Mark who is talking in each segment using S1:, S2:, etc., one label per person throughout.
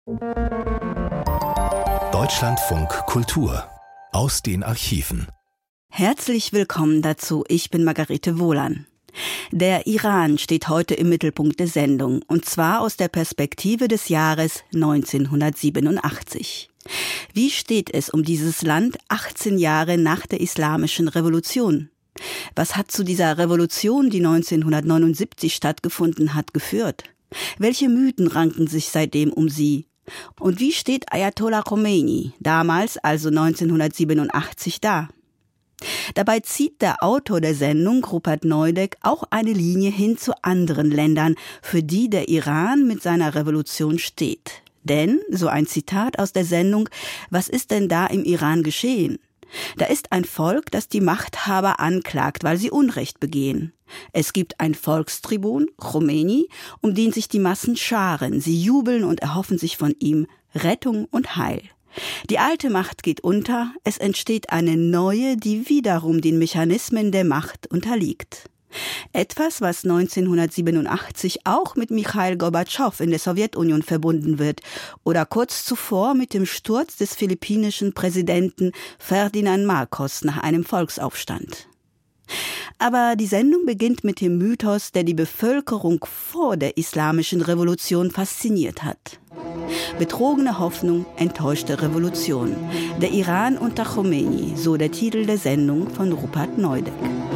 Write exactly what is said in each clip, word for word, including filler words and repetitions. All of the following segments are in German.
S1: Deutschlandfunk Kultur aus den Archiven.
S2: Herzlich willkommen dazu, ich bin Margarete Wohlan. Der Iran steht heute im Mittelpunkt der Sendung, und zwar aus der Perspektive des Jahres neunzehnhundertsiebenundachtzig. Wie steht es um dieses Land achtzehn Jahre nach der Islamischen Revolution? Was hat zu dieser Revolution, die neunzehnhundertneunundsiebzig stattgefunden hat, geführt? Welche Mythen ranken sich seitdem um sie? Und wie steht Ayatollah Khomeini, damals also neunzehnhundertsiebenundachtzig, da? Dabei zieht der Autor der Sendung, Rupert Neudeck, auch eine Linie hin zu anderen Ländern, für die der Iran mit seiner Revolution steht. Denn, so ein Zitat aus der Sendung, was ist denn da im Iran geschehen? Da ist ein Volk, das die Machthaber anklagt, weil sie Unrecht begehen. Es gibt ein Volkstribun, Khomeini, um den sich die Massen scharen. Sie jubeln und erhoffen sich von ihm Rettung und Heil. Die alte Macht geht unter, es entsteht eine neue, die wiederum den Mechanismen der Macht unterliegt. Etwas, was neunzehnhundertsiebenundachtzig auch mit Michail Gorbatschow in der Sowjetunion verbunden wird oder kurz zuvor mit dem Sturz des philippinischen Präsidenten Ferdinand Marcos nach einem Volksaufstand. Aber die Sendung beginnt mit dem Mythos, der die Bevölkerung vor der Islamischen Revolution fasziniert hat. Betrogene Hoffnung, enttäuschte Revolution. Der Iran unter Khomeini, so der Titel der Sendung von Rupert Neudeck.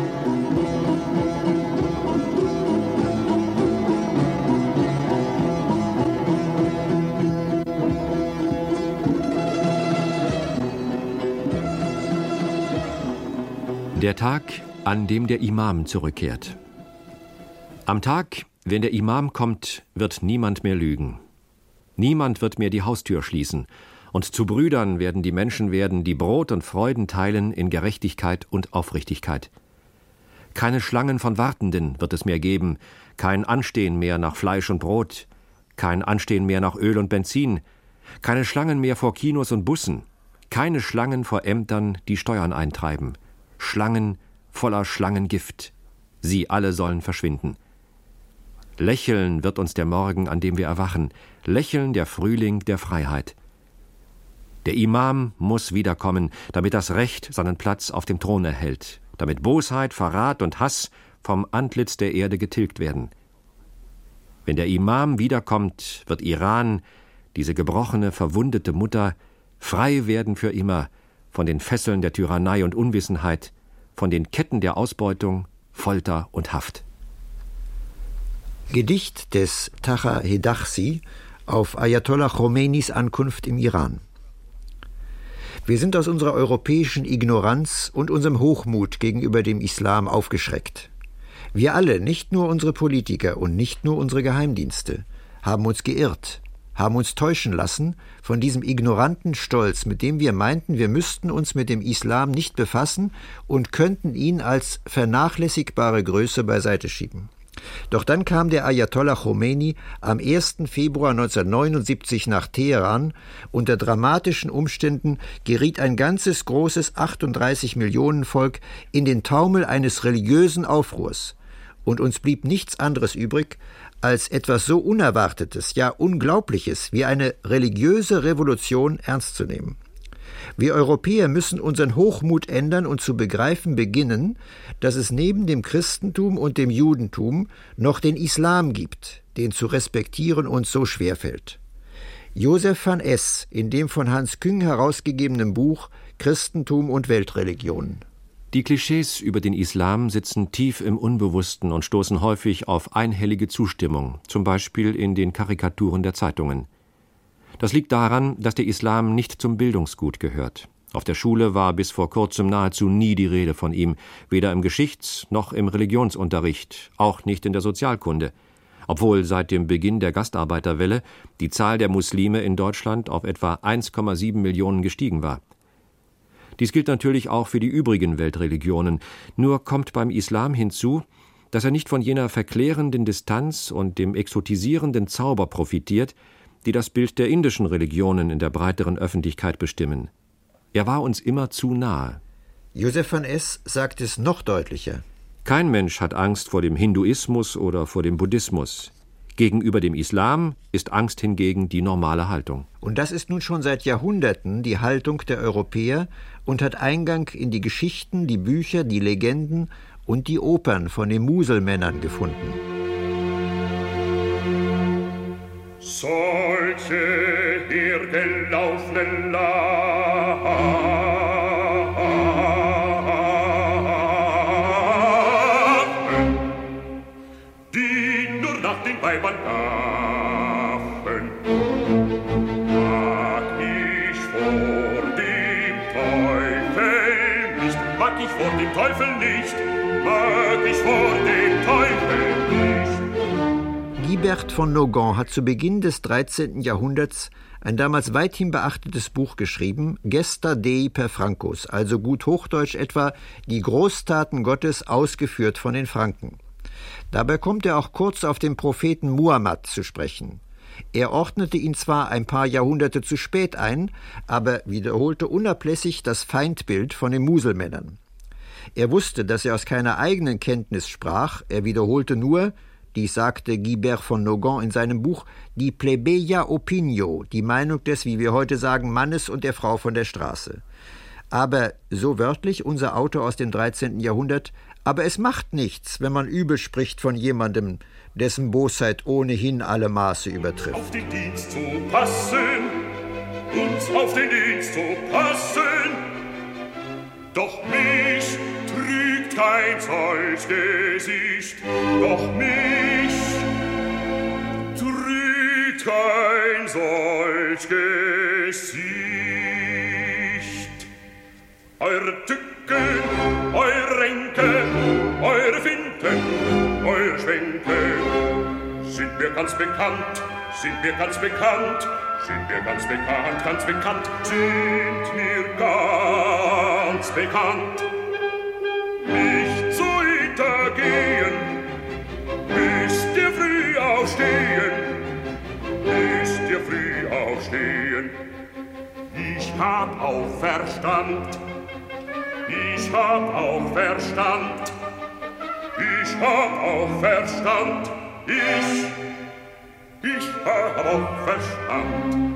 S3: Der Tag, an dem der Imam zurückkehrt. Am Tag, wenn der Imam kommt, wird niemand mehr lügen. Niemand wird mehr die Haustür schließen, und zu Brüdern werden die Menschen werden, die Brot und Freuden teilen in Gerechtigkeit und Aufrichtigkeit. Keine Schlangen von Wartenden wird es mehr geben, kein Anstehen mehr nach Fleisch und Brot, kein Anstehen mehr nach Öl und Benzin, keine Schlangen mehr vor Kinos und Bussen, keine Schlangen vor Ämtern, die Steuern eintreiben. Schlangen voller Schlangengift. Sie alle sollen verschwinden. Lächeln wird uns der Morgen, an dem wir erwachen. Lächeln der Frühling der Freiheit. Der Imam muss wiederkommen, damit das Recht seinen Platz auf dem Thron erhält, damit Bosheit, Verrat und Hass vom Antlitz der Erde getilgt werden. Wenn der Imam wiederkommt, wird Iran, diese gebrochene, verwundete Mutter, frei werden für immer von den Fesseln der Tyrannei und Unwissenheit, von den Ketten der Ausbeutung, Folter und Haft.
S4: Gedicht des Taha Hedachsi auf Ayatollah Khomeinis Ankunft im Iran. Wir sind aus unserer europäischen Ignoranz und unserem Hochmut gegenüber dem Islam aufgeschreckt. Wir alle, nicht nur unsere Politiker und nicht nur unsere Geheimdienste, haben uns geirrt, haben uns täuschen lassen von diesem ignoranten Stolz, mit dem wir meinten, wir müssten uns mit dem Islam nicht befassen und könnten ihn als vernachlässigbare Größe beiseite schieben. Doch dann kam der Ayatollah Khomeini am ersten Februar neunzehnhundertneunundsiebzig nach Teheran. Unter dramatischen Umständen geriet ein ganzes großes achtunddreißig Millionen Volk in den Taumel eines religiösen Aufruhrs. Und uns blieb nichts anderes übrig, als etwas so Unerwartetes, ja Unglaubliches wie eine religiöse Revolution ernst zu nehmen. Wir Europäer müssen unseren Hochmut ändern und zu begreifen beginnen, dass es neben dem Christentum und dem Judentum noch den Islam gibt, den zu respektieren uns so schwerfällt. Josef van Es in dem von Hans Küng herausgegebenen Buch Christentum und Weltreligionen.
S3: Die Klischees über den Islam sitzen tief im Unbewussten und stoßen häufig auf einhellige Zustimmung, zum Beispiel in den Karikaturen der Zeitungen. Das liegt daran, dass der Islam nicht zum Bildungsgut gehört. Auf der Schule war bis vor kurzem nahezu nie die Rede von ihm, weder im Geschichts- noch im Religionsunterricht, auch nicht in der Sozialkunde, obwohl seit dem Beginn der Gastarbeiterwelle die Zahl der Muslime in Deutschland auf etwa eins Komma sieben Millionen gestiegen war. Dies gilt natürlich auch für die übrigen Weltreligionen, nur kommt beim Islam hinzu, dass er nicht von jener verklärenden Distanz und dem exotisierenden Zauber profitiert, die das Bild der indischen Religionen in der breiteren Öffentlichkeit bestimmen. Er war uns immer zu nahe.
S4: Josef van Es sagt es noch deutlicher.
S3: Kein Mensch hat Angst vor dem Hinduismus oder vor dem Buddhismus. Gegenüber dem Islam ist Angst hingegen die normale Haltung.
S4: Und das ist nun schon seit Jahrhunderten die Haltung der Europäer und hat Eingang in die Geschichten, die Bücher, die Legenden und die Opern von den Muselmännern gefunden.
S5: Solche hergelaufenen Larven, die nur nach den Weibern lachen, mag ich vor dem Teufel nicht, mag ich vor dem Teufel nicht, mag ich vor dem Teufel nicht.
S4: Guibert von Nogent hat zu Beginn des dreizehnten Jahrhunderts ein damals weithin beachtetes Buch geschrieben, Gesta Dei per Francos, also gut Hochdeutsch etwa die Großtaten Gottes ausgeführt von den Franken. Dabei kommt er auch kurz auf den Propheten Muhammad zu sprechen. Er ordnete ihn zwar ein paar Jahrhunderte zu spät ein, aber wiederholte unablässig das Feindbild von den Muselmännern. Er wusste, dass er aus keiner eigenen Kenntnis sprach, er wiederholte nur, dies sagte Guibert von Nogent in seinem Buch, die plebeia opinio, die Meinung des, wie wir heute sagen, Mannes und der Frau von der Straße. Aber, so wörtlich unser Autor aus dem dreizehnten Jahrhundert, aber es macht nichts, wenn man übel spricht von jemandem, dessen Bosheit ohnehin alle Maße übertrifft.
S5: Auf den Dienst zu passen, uns auf den Dienst zu passen, doch mich trügt kein solch Gesicht, doch mich trügt kein solch Gesicht. Eure Tücken, eure Ränke, eure Finten, eure Schwänke sind mir ganz bekannt, sind mir ganz bekannt, sind mir ganz bekannt, ganz bekannt, sind mir ganz bekannt. Nicht zu hintergehen, müsst ihr früh aufstehen, müsst ihr früh aufstehen. Ich hab auch Verstand, ich hab auch Verstand, ich hab auch Verstand, ich, ich hab auch Verstand.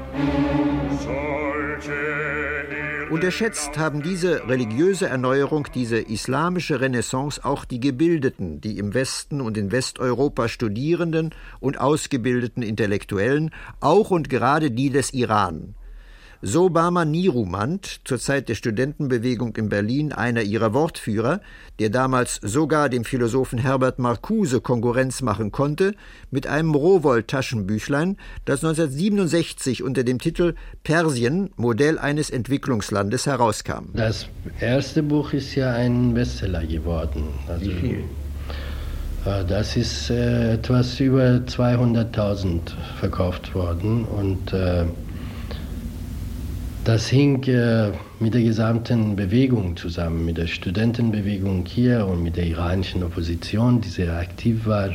S5: Solche
S4: Unterschätzt haben diese religiöse Erneuerung, diese islamische Renaissance auch die Gebildeten, die im Westen und in Westeuropa studierenden und ausgebildeten Intellektuellen, auch und gerade die des Iran. So Bahman Nirumand, zur Zeit der Studentenbewegung in Berlin einer ihrer Wortführer, der damals sogar dem Philosophen Herbert Marcuse Konkurrenz machen konnte, mit einem Rowohlt-Taschenbüchlein, das neunzehnhundertsiebenundsechzig unter dem Titel Persien, Modell eines Entwicklungslandes herauskam.
S6: Das erste Buch ist ja ein Bestseller geworden. Also, wie viel? Das ist äh, etwas über zweihunderttausend verkauft worden und äh, das hing äh, mit der gesamten Bewegung zusammen, mit der Studentenbewegung hier und mit der iranischen Opposition, die sehr aktiv war.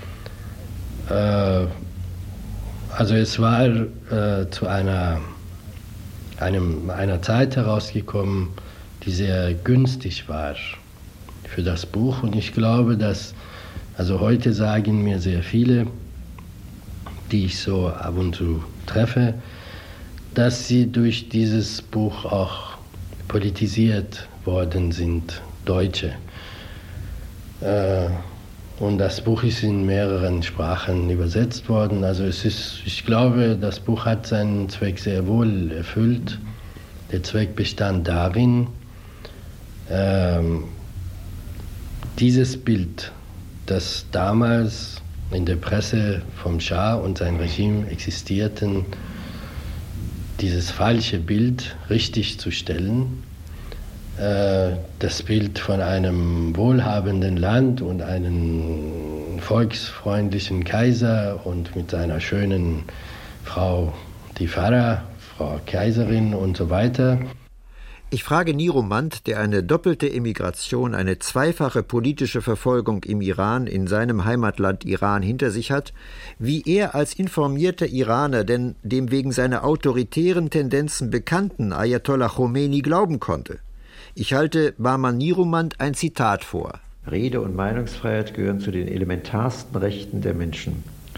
S6: Äh, also es war äh, zu einer, einem, einer Zeit herausgekommen, die sehr günstig war für das Buch. Und ich glaube, dass, also heute sagen mir sehr viele, die ich so ab und zu treffe, dass sie durch dieses Buch auch politisiert worden sind, Deutsche. Äh, und das Buch ist in mehreren Sprachen übersetzt worden. Also es ist, ich glaube, das Buch hat seinen Zweck sehr wohl erfüllt. Der Zweck bestand darin, äh, dieses Bild, das damals in der Presse vom Schah und sein Regime existierten, dieses falsche Bild richtig zu stellen, äh, das Bild von einem wohlhabenden Land und einem volksfreundlichen Kaiser und mit seiner schönen Frau, die Farah, Frau Kaiserin und so weiter.
S4: Ich frage Nirumand, der eine doppelte Emigration, eine zweifache politische Verfolgung im Iran, in seinem Heimatland Iran hinter sich hat, wie er als informierter Iraner denn dem wegen seiner autoritären Tendenzen bekannten Ayatollah Khomeini glauben konnte. Ich halte Bahman Nirumand ein Zitat vor.
S7: Rede- und Meinungsfreiheit gehören zu den elementarsten Rechten der Menschen.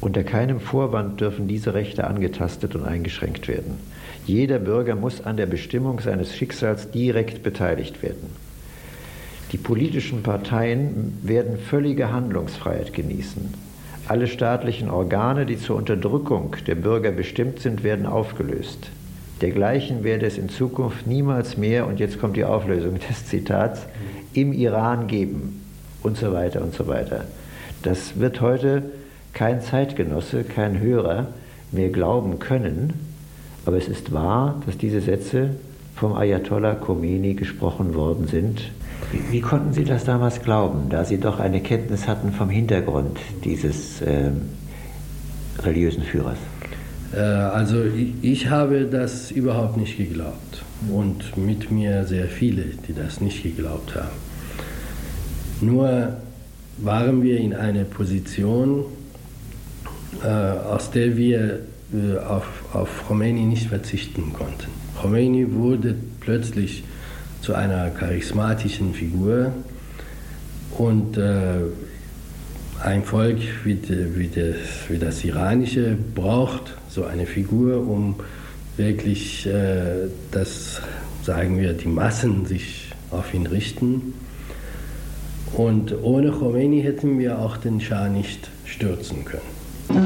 S4: Unter keinem Vorwand dürfen diese Rechte angetastet und eingeschränkt werden. Jeder Bürger muss an der Bestimmung seines Schicksals direkt beteiligt werden. Die politischen Parteien werden völlige Handlungsfreiheit genießen. Alle staatlichen Organe, die zur Unterdrückung der Bürger bestimmt sind, werden aufgelöst. Dergleichen werde es in Zukunft niemals mehr, und jetzt kommt die Auflösung des Zitats, im Iran geben und so weiter und so weiter. Das wird heute kein Zeitgenosse, kein Hörer mehr glauben können, aber es ist wahr, dass diese Sätze vom Ayatollah Khomeini gesprochen worden sind. Wie, wie konnten Sie das damals glauben, da Sie doch eine Kenntnis hatten vom Hintergrund dieses äh, religiösen Führers?
S6: Also ich, ich habe das überhaupt nicht geglaubt und mit mir sehr viele, die das nicht geglaubt haben. Nur waren wir in einer Position, äh, aus der wir äh, auf, auf Khomeini nicht verzichten konnten. Khomeini wurde plötzlich zu einer charismatischen Figur und äh, ein Volk wie, wie, das, wie das iranische braucht so eine Figur, um wirklich, äh, dass, sagen wir, die Massen sich auf ihn richten. Und ohne Khomeini hätten wir auch den Schah nicht stürzen können.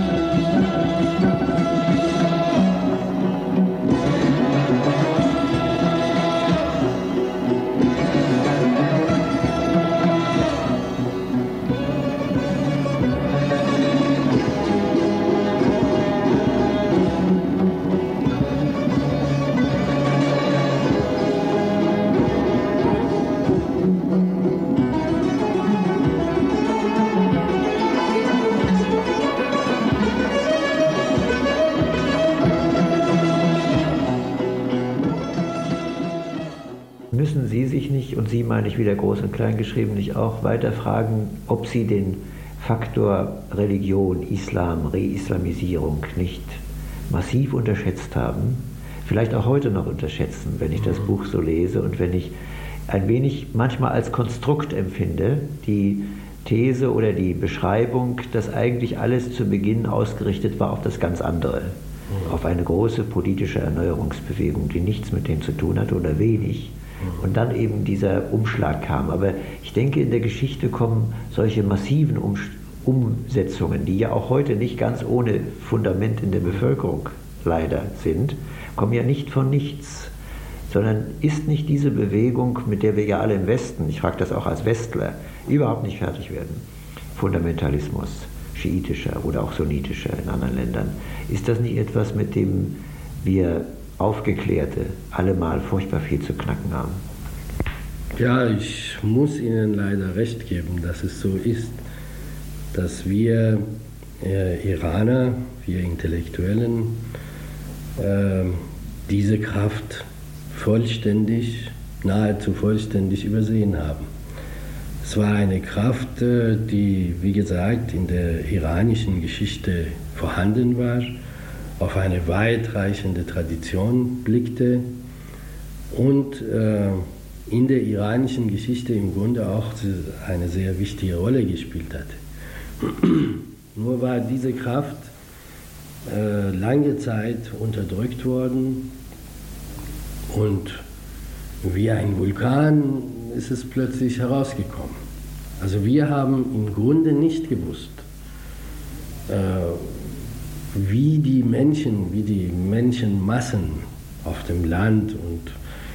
S4: Müssen Sie sich nicht, und Sie meine ich wieder groß und klein geschrieben, nicht auch weiter fragen, ob Sie den Faktor Religion, Islam, Reislamisierung nicht massiv unterschätzt haben, vielleicht auch heute noch unterschätzen, wenn ich das Buch so lese und wenn ich ein wenig manchmal als Konstrukt empfinde, die These oder die Beschreibung, dass eigentlich alles zu Beginn ausgerichtet war auf das ganz andere, auf eine große politische Erneuerungsbewegung, die nichts mit dem zu tun hatte oder wenig. Und dann eben dieser Umschlag kam. Aber ich denke, in der Geschichte kommen solche massiven um Umsetzungen, die ja auch heute nicht ganz ohne Fundament in der Bevölkerung leider sind, kommen ja nicht von nichts, sondern ist nicht diese Bewegung, mit der wir ja alle im Westen, ich frage das auch als Westler, überhaupt nicht fertig werden, Fundamentalismus, schiitischer oder auch sunnitischer in anderen Ländern, ist das nicht etwas, mit dem wir Aufgeklärte allemal furchtbar viel zu knacken haben?
S6: Ja, ich muss Ihnen leider recht geben, dass es so ist, dass wir äh, Iraner, wir Intellektuellen, äh, diese Kraft vollständig, nahezu vollständig übersehen haben. Es war eine Kraft, äh, die, wie gesagt, in der iranischen Geschichte vorhanden war, auf eine weitreichende Tradition blickte und äh, in der iranischen Geschichte im Grunde auch eine sehr wichtige Rolle gespielt hat. Nur war diese Kraft äh, lange Zeit unterdrückt worden und wie ein Vulkan ist es plötzlich herausgekommen. Also wir haben im Grunde nicht gewusst, äh, wie die Menschen, wie die Menschenmassen auf dem Land und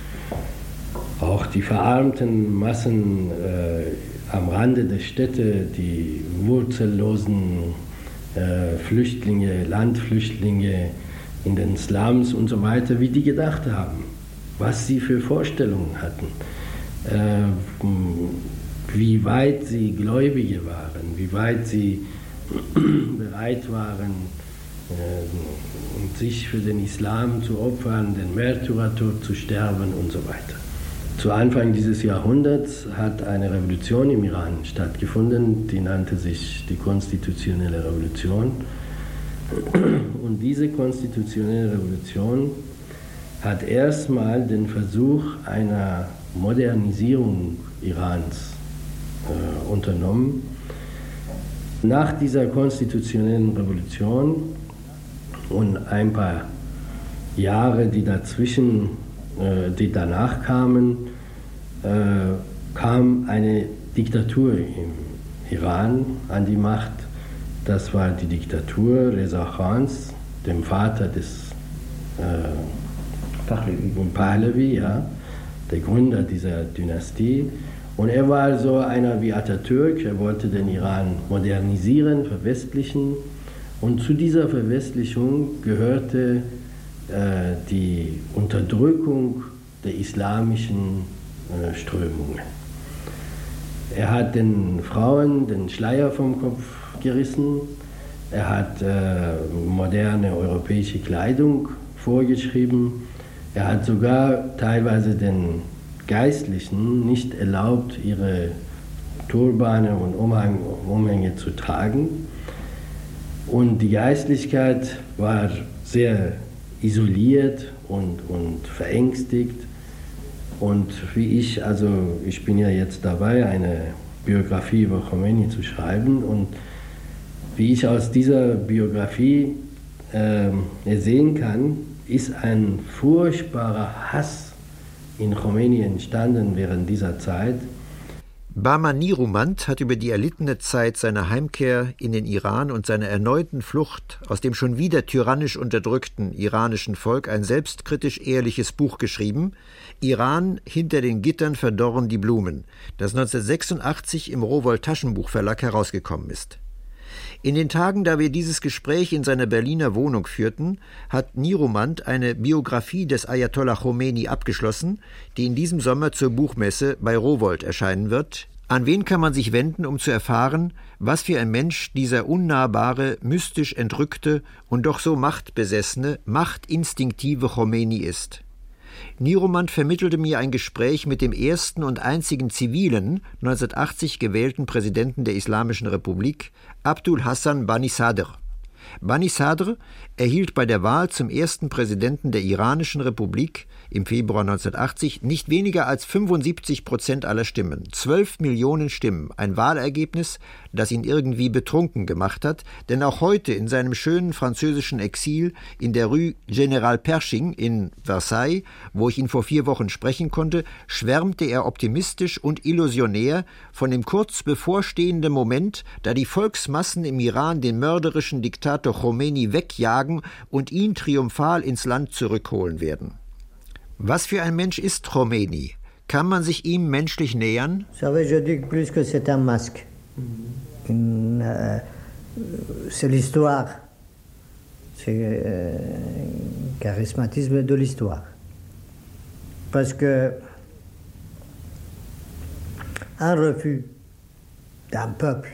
S6: auch die verarmten Massen äh, am Rande der Städte, die wurzellosen äh, Flüchtlinge, Landflüchtlinge in den Slums und so weiter, wie die gedacht haben, was sie für Vorstellungen hatten, äh, wie weit sie Gläubige waren, wie weit sie bereit waren, und sich für den Islam zu opfern, den Märtyrertod zu sterben und so weiter. Zu Anfang dieses Jahrhunderts hat eine Revolution im Iran stattgefunden, die nannte sich die Konstitutionelle Revolution. Und diese Konstitutionelle Revolution hat erstmal den Versuch einer Modernisierung Irans äh, unternommen. Nach dieser konstitutionellen Revolution und ein paar Jahre, die dazwischen, äh, die danach kamen, äh, kam eine Diktatur im Iran an die Macht. Das war die Diktatur Reza Khans, dem Vater des äh, Pahlavi, ja, der Gründer dieser Dynastie. Und er war so einer wie Atatürk, er wollte den Iran modernisieren, verwestlichen. Und zu dieser Verwestlichung gehörte äh, die Unterdrückung der islamischen äh, Strömungen. Er hat den Frauen den Schleier vom Kopf gerissen, er hat äh, moderne europäische Kleidung vorgeschrieben, er hat sogar teilweise den Geistlichen nicht erlaubt, ihre Turbane und Umhang, Umhänge zu tragen. Und die Geistlichkeit war sehr isoliert und, und verängstigt. Und wie ich, also ich bin ja jetzt dabei, eine Biografie über Khomeini zu schreiben. Und wie ich aus dieser Biografie äh, sehen kann, ist ein furchtbarer Hass in Khomeini entstanden während dieser Zeit.
S4: Bahman Nirumand hat über die erlittene Zeit seiner Heimkehr in den Iran und seiner erneuten Flucht aus dem schon wieder tyrannisch unterdrückten iranischen Volk ein selbstkritisch ehrliches Buch geschrieben, Iran, hinter den Gittern verdorren die Blumen, das neunzehnhundertsechsundachtzig im Rowohlt Taschenbuchverlag herausgekommen ist. In den Tagen, da wir dieses Gespräch in seiner Berliner Wohnung führten, hat Nirumand eine Biografie des Ayatollah Khomeini abgeschlossen, die in diesem Sommer zur Buchmesse bei Rowohlt erscheinen wird. An wen kann man sich wenden, um zu erfahren, was für ein Mensch dieser unnahbare, mystisch entrückte und doch so machtbesessene, machtinstinktive Khomeini ist? Nirumand vermittelte mir ein Gespräch mit dem ersten und einzigen zivilen, neunzehnhundertachtzig gewählten Präsidenten der Islamischen Republik, Abdul Hassan Bani Sadr. Bani Sadr erhielt bei der Wahl zum ersten Präsidenten der Iranischen Republik im Februar neunzehnhundertachtzig nicht weniger als fünfundsiebzig Prozent aller Stimmen, zwölf Millionen Stimmen, ein Wahlergebnis, das ihn irgendwie betrunken gemacht hat, denn auch heute in seinem schönen französischen Exil in der Rue General Pershing in Versailles, wo ich ihn vor vier Wochen sprechen konnte, schwärmte er optimistisch und illusionär von dem kurz bevorstehenden Moment, da die Volksmassen im Iran den mörderischen Diktator Khomeini wegjagen und ihn triumphal ins Land zurückholen werden. Was für ein Mensch ist Khomeini? Kann man sich ihm menschlich nähern?
S7: C'est un masque. C'est l'histoire. C'est le charismatisme de l'histoire. Parce que un refus d'un peuple,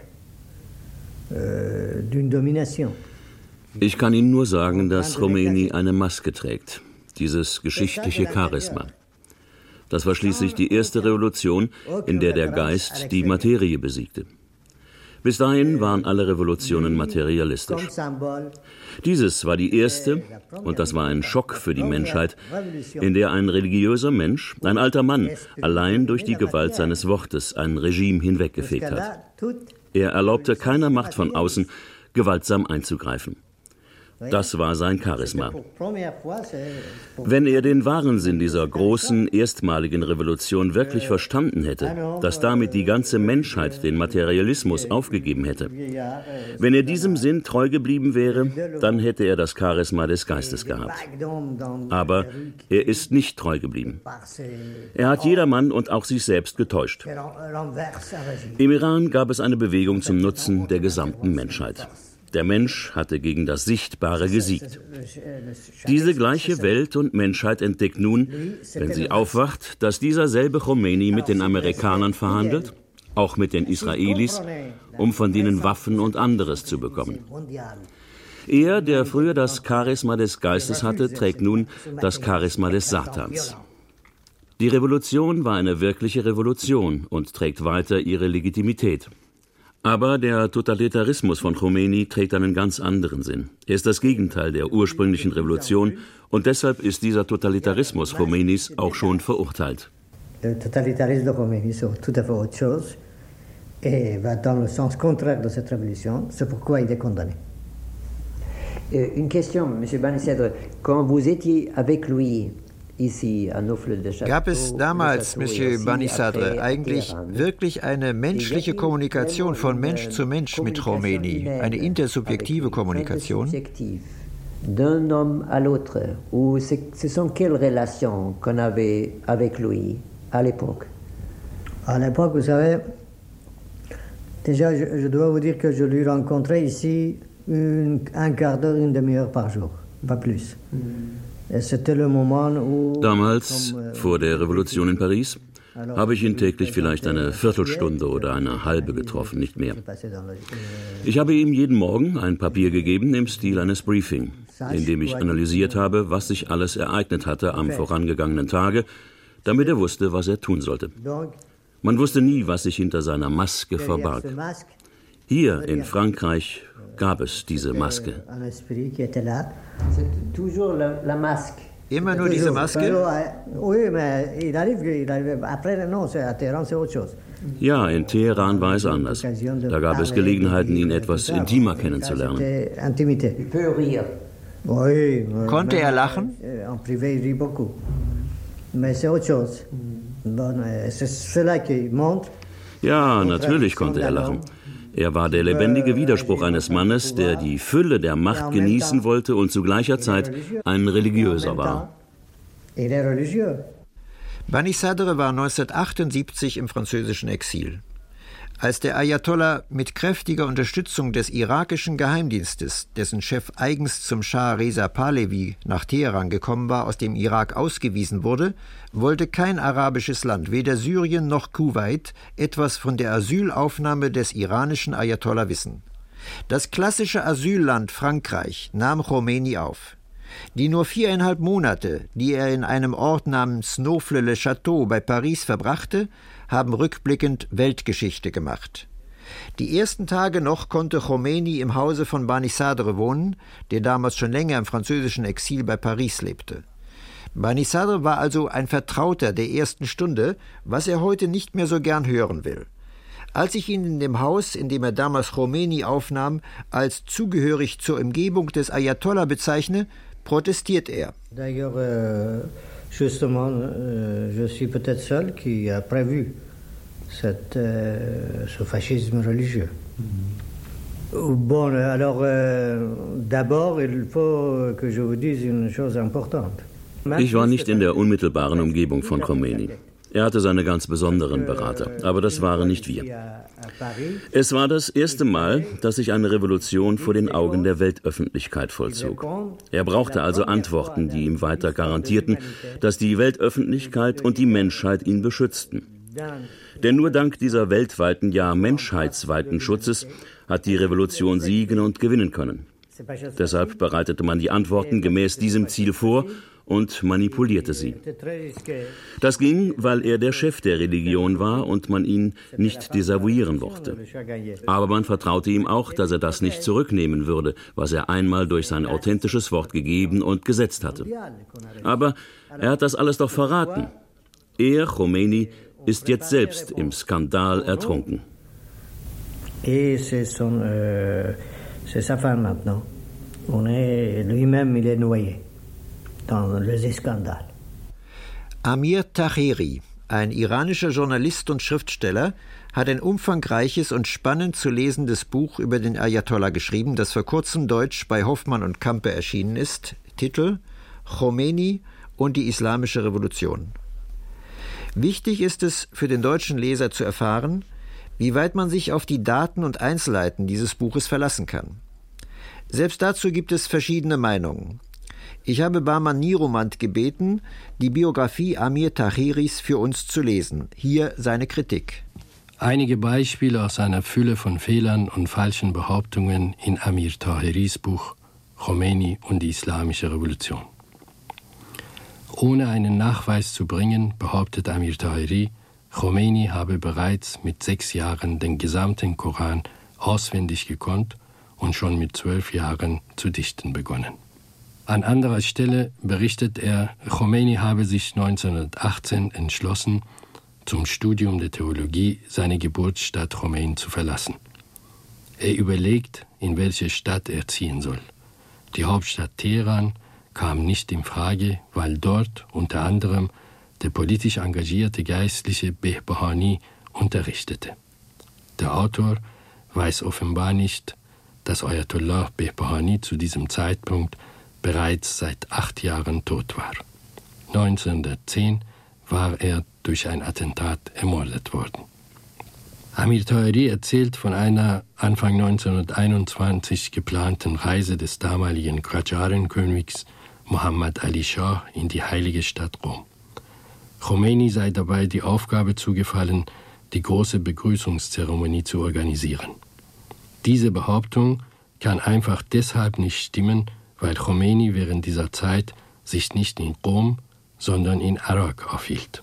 S7: euh, d'une domination.
S8: Ich kann Ihnen nur sagen, dass Khomeini eine Maske trägt. Dieses geschichtliche Charisma. Das war schließlich die erste Revolution, in der der Geist die Materie besiegte. Bis dahin waren alle Revolutionen materialistisch. Dieses war die erste, und das war ein Schock für die Menschheit, in der ein religiöser Mensch, ein alter Mann, allein durch die Gewalt seines Wortes ein Regime hinweggefegt hat. Er erlaubte keiner Macht von außen, gewaltsam einzugreifen. Das war sein Charisma. Wenn er den wahren Sinn dieser großen, erstmaligen Revolution wirklich verstanden hätte, dass damit die ganze Menschheit den Materialismus aufgegeben hätte, wenn er diesem Sinn treu geblieben wäre, dann hätte er das Charisma des Geistes gehabt. Aber er ist nicht treu geblieben. Er hat jedermann und auch sich selbst getäuscht. Im Iran gab es eine Bewegung zum Nutzen der gesamten Menschheit. Der Mensch hatte gegen das Sichtbare gesiegt. Diese gleiche Welt und Menschheit entdeckt nun, wenn sie aufwacht, dass dieser selbe Khomeini mit den Amerikanern verhandelt, auch mit den Israelis, um von denen Waffen und anderes zu bekommen. Er, der früher das Charisma des Geistes hatte, trägt nun das Charisma des Satans. Die Revolution war eine wirkliche Revolution und trägt weiter ihre Legitimität. Aber der Totalitarismus von Khomeini trägt einen ganz anderen Sinn. Er ist das Gegenteil der ursprünglichen Revolution und deshalb ist dieser Totalitarismus Khomeinis auch schon verurteilt.
S7: Der Totalitarismus de Khomeini ist tout à fait autre chose. et va dans le sens contraire de cette révolution. C'est pourquoi il est condamné.
S9: Une question, Monsieur Banisadre. Quand vous étiez avec lui,
S4: gab es damals, Monsieur Banisadre, eigentlich wirklich eine menschliche Kommunikation von Mensch zu Mensch mit Khomeini, eine intersubjektive Kommunikation?
S9: D'un homme à l'autre, ou ce sont quelles relations qu'on avait avec lui à l'époque?
S7: À l'époque, vous savez, déjà, je, je dois vous dire que je l'ai rencontré ici une, un quart d'heure, une demi-heure par jour, pas plus. Mm.
S8: Damals, vor der Revolution in Paris, habe ich ihn täglich vielleicht eine Viertelstunde oder eine halbe getroffen, nicht mehr. Ich habe ihm jeden Morgen ein Papier gegeben im Stil eines Briefing, in dem ich analysiert habe, was sich alles ereignet hatte am vorangegangenen Tage, damit er wusste, was er tun sollte. Man wusste nie, was sich hinter seiner Maske verbarg. Hier in Frankreich gab es diese Maske.
S4: Immer nur diese Maske?
S8: Ja, in Teheran war es anders. Da gab es Gelegenheiten, ihn etwas intimer kennenzulernen.
S4: Konnte er lachen?
S8: Ja, natürlich konnte er lachen. Er war der lebendige Widerspruch eines Mannes, der die Fülle der Macht genießen wollte und zu gleicher Zeit ein Religiöser war.
S4: Banisadre war neunzehnhundertachtundsiebzig im französischen Exil. Als der Ayatollah mit kräftiger Unterstützung des irakischen Geheimdienstes, dessen Chef eigens zum Schah Reza Pahlavi nach Teheran gekommen war, aus dem Irak ausgewiesen wurde, wollte kein arabisches Land, weder Syrien noch Kuwait, etwas von der Asylaufnahme des iranischen Ayatollah wissen. Das klassische Asylland Frankreich nahm Khomeini auf. Die nur viereinhalb Monate, die er in einem Ort namens Nofle-le-Château bei Paris verbrachte, haben rückblickend Weltgeschichte gemacht. Die ersten Tage noch konnte Khomeini im Hause von Banisadre wohnen, der damals schon länger im französischen Exil bei Paris lebte. Banisadre war also ein Vertrauter der ersten Stunde, was er heute nicht mehr so gern hören will. Als ich ihn in dem Haus, in dem er damals Khomeini aufnahm, als zugehörig zur Umgebung des Ayatollah bezeichne, protestiert er.
S7: D'ailleurs, euh, justement, euh, je suis peut-être seul qui a prévu cette, euh, ce fascisme religieux. Mm. Bon, alors, euh, d'abord, il faut que je vous dise une chose importante.
S8: Ich war nicht in der unmittelbaren Umgebung von Khomeini. Er hatte seine ganz besonderen Berater, aber das waren nicht wir. Es war das erste Mal, dass sich eine Revolution vor den Augen der Weltöffentlichkeit vollzog. Er brauchte also Antworten, die ihm weiter garantierten, dass die Weltöffentlichkeit und die Menschheit ihn beschützten. Denn nur dank dieser weltweiten, ja menschheitsweiten Schutzes hat die Revolution siegen und gewinnen können. Deshalb bereitete man die Antworten gemäß diesem Ziel vor und manipulierte sie. Das ging, weil er der Chef der Religion war und man ihn nicht desavouieren wollte. Aber man vertraute ihm auch, dass er das nicht zurücknehmen würde, was er einmal durch sein authentisches Wort gegeben und gesetzt hatte. Aber er hat das alles doch verraten. Er, Khomeini, ist jetzt selbst im Skandal ertrunken.
S7: Et c'est son, euh, c'est sa femme maintenant. On est, lui-même, il est noyé.
S4: Amir Taheri, ein iranischer Journalist und Schriftsteller, hat ein umfangreiches und spannend zu lesendes Buch über den Ayatollah geschrieben, das vor kurzem deutsch bei Hoffmann und Campe erschienen ist. Titel: Khomeini und die Islamische Revolution. Wichtig ist es für den deutschen Leser zu erfahren, wie weit man sich auf die Daten und Einzelheiten dieses Buches verlassen kann. Selbst dazu gibt es verschiedene Meinungen. Ich habe Bahman Niromand gebeten, die Biografie Amir Taheris für uns zu lesen. Hier seine Kritik.
S6: Einige Beispiele aus einer Fülle von Fehlern und falschen Behauptungen in Amir Taheris Buch Khomeini und die Islamische Revolution. Ohne einen Nachweis zu bringen, behauptet Amir Taheri, Khomeini habe bereits mit sechs Jahren den gesamten Koran auswendig gekonnt und schon mit zwölf Jahren zu dichten begonnen. An anderer Stelle berichtet er, Khomeini habe sich neunzehnhundertachtzehn entschlossen, zum Studium der Theologie seine Geburtsstadt Khomeini zu verlassen. Er überlegt, in welche Stadt er ziehen soll. Die Hauptstadt Teheran kam nicht in Frage, weil dort unter anderem der politisch engagierte Geistliche Behbahani unterrichtete. Der Autor weiß offenbar nicht, dass Ayatollah Behbahani zu diesem Zeitpunkt bereits seit acht Jahren tot war. neunzehnhundertzehn war er durch ein Attentat ermordet worden. Amir Taheri erzählt von einer Anfang neunzehnhunderteinundzwanzig geplanten Reise des damaligen Qajaren-Königs Mohammad Ali Shah in die heilige Stadt Rom. Khomeini sei dabei die Aufgabe zugefallen, die große Begrüßungszeremonie zu organisieren. Diese Behauptung kann einfach deshalb nicht stimmen, weil Khomeini während dieser Zeit sich nicht in Rom, sondern in Irak aufhielt.